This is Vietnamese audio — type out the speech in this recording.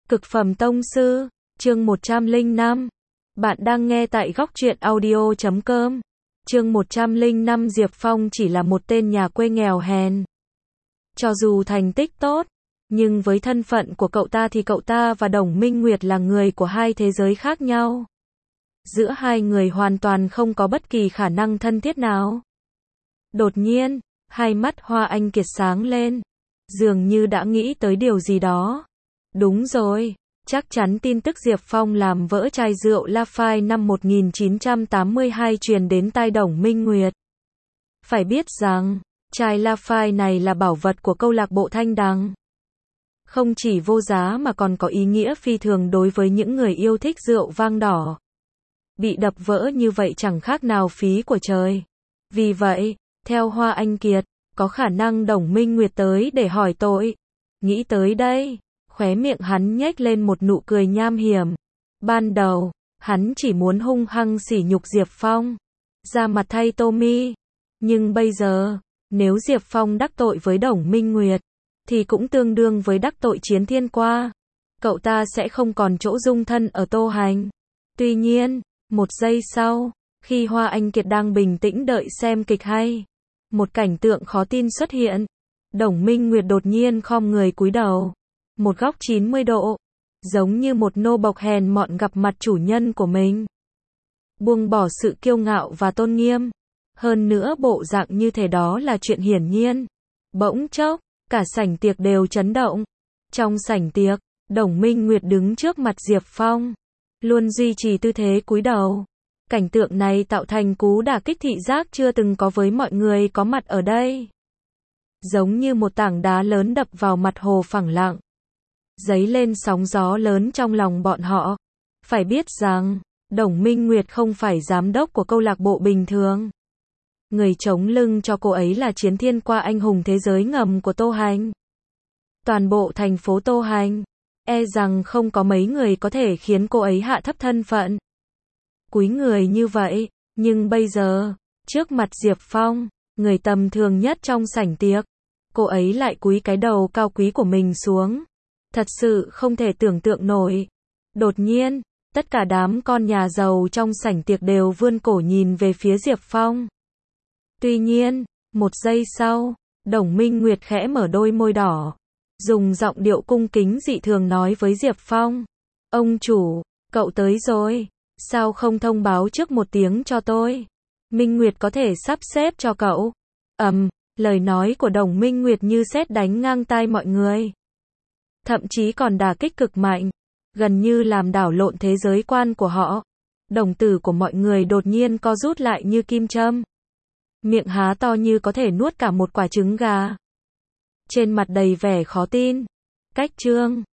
Cực phẩm tông sư, chương 105. Bạn đang nghe tại góc truyện audio.com. Chương 105 Diệp Phong chỉ là một tên nhà quê nghèo hèn. Cho dù thành tích tốt, nhưng với thân phận của cậu ta thì cậu ta và Đồng Minh Nguyệt là người của hai thế giới khác nhau. Giữa hai người hoàn toàn không có bất kỳ khả năng thân thiết nào. Đột nhiên, hai mắt Hoa Anh Kiệt sáng lên, dường như đã nghĩ tới điều gì đó. Đúng rồi, chắc chắn tin tức Diệp Phong làm vỡ chai rượu Lafite năm 1982 truyền đến tai Đồng Minh Nguyệt. Phải biết rằng, chai Lafite này là bảo vật của câu lạc bộ Thanh Đằng. Không chỉ vô giá mà còn có ý nghĩa phi thường đối với những người yêu thích rượu vang đỏ. Bị đập vỡ như vậy chẳng khác nào phí của trời. Vì vậy, theo Hoa Anh Kiệt, có khả năng Đồng Minh Nguyệt tới để hỏi tội. Nghĩ tới đây, khóe miệng hắn nhếch lên một nụ cười nham hiểm. Ban đầu, hắn chỉ muốn hung hăng sỉ nhục Diệp Phong, ra mặt thay Tommy. Nhưng bây giờ, nếu Diệp Phong đắc tội với Đồng Minh Nguyệt, thì cũng tương đương với đắc tội Chiến Thiên Qua. Cậu ta sẽ không còn chỗ dung thân ở Tô Hành. Tuy nhiên, một giây sau, khi Hoa Anh Kiệt đang bình tĩnh đợi xem kịch hay, một cảnh tượng khó tin xuất hiện. Đồng Minh Nguyệt đột nhiên khom người cúi đầu, một góc 90 độ, giống như một nô bộc hèn mọn gặp mặt chủ nhân của mình. Buông bỏ sự kiêu ngạo và tôn nghiêm. Hơn nữa bộ dạng như thế đó là chuyện hiển nhiên. Bỗng chốc, cả sảnh tiệc đều chấn động. Trong sảnh tiệc, Đồng Minh Nguyệt đứng trước mặt Diệp Phong, luôn duy trì tư thế cúi đầu. Cảnh tượng này tạo thành cú đả kích thị giác chưa từng có với mọi người có mặt ở đây. Giống như một tảng đá lớn đập vào mặt hồ phẳng lặng, dấy lên sóng gió lớn trong lòng bọn họ. Phải biết rằng, Đồng Minh Nguyệt không phải giám đốc của câu lạc bộ bình thường. Người chống lưng cho cô ấy là Chiến Thiên Qua, anh hùng thế giới ngầm của Tô Hành. Toàn bộ thành phố Tô Hành, e rằng không có mấy người có thể khiến cô ấy hạ thấp thân phận. Cúi người như vậy, nhưng bây giờ, trước mặt Diệp Phong, người tầm thường nhất trong sảnh tiệc, cô ấy lại cúi cái đầu cao quý của mình xuống. Thật sự không thể tưởng tượng nổi. Đột nhiên, tất cả đám con nhà giàu trong sảnh tiệc đều vươn cổ nhìn về phía Diệp Phong. Tuy nhiên, một giây sau, Đồng Minh Nguyệt khẽ mở đôi môi đỏ, dùng giọng điệu cung kính dị thường nói với Diệp Phong: "Ông chủ, cậu tới rồi, sao không thông báo trước một tiếng cho tôi? Minh Nguyệt có thể sắp xếp cho cậu." Lời nói của Đồng Minh Nguyệt như sét đánh ngang tai mọi người. Thậm chí còn đả kích cực mạnh, gần như làm đảo lộn thế giới quan của họ. Đồng tử của mọi người đột nhiên co rút lại như kim châm. Miệng há to như có thể nuốt cả một quả trứng gà. Trên mặt đầy vẻ khó tin. Cách chương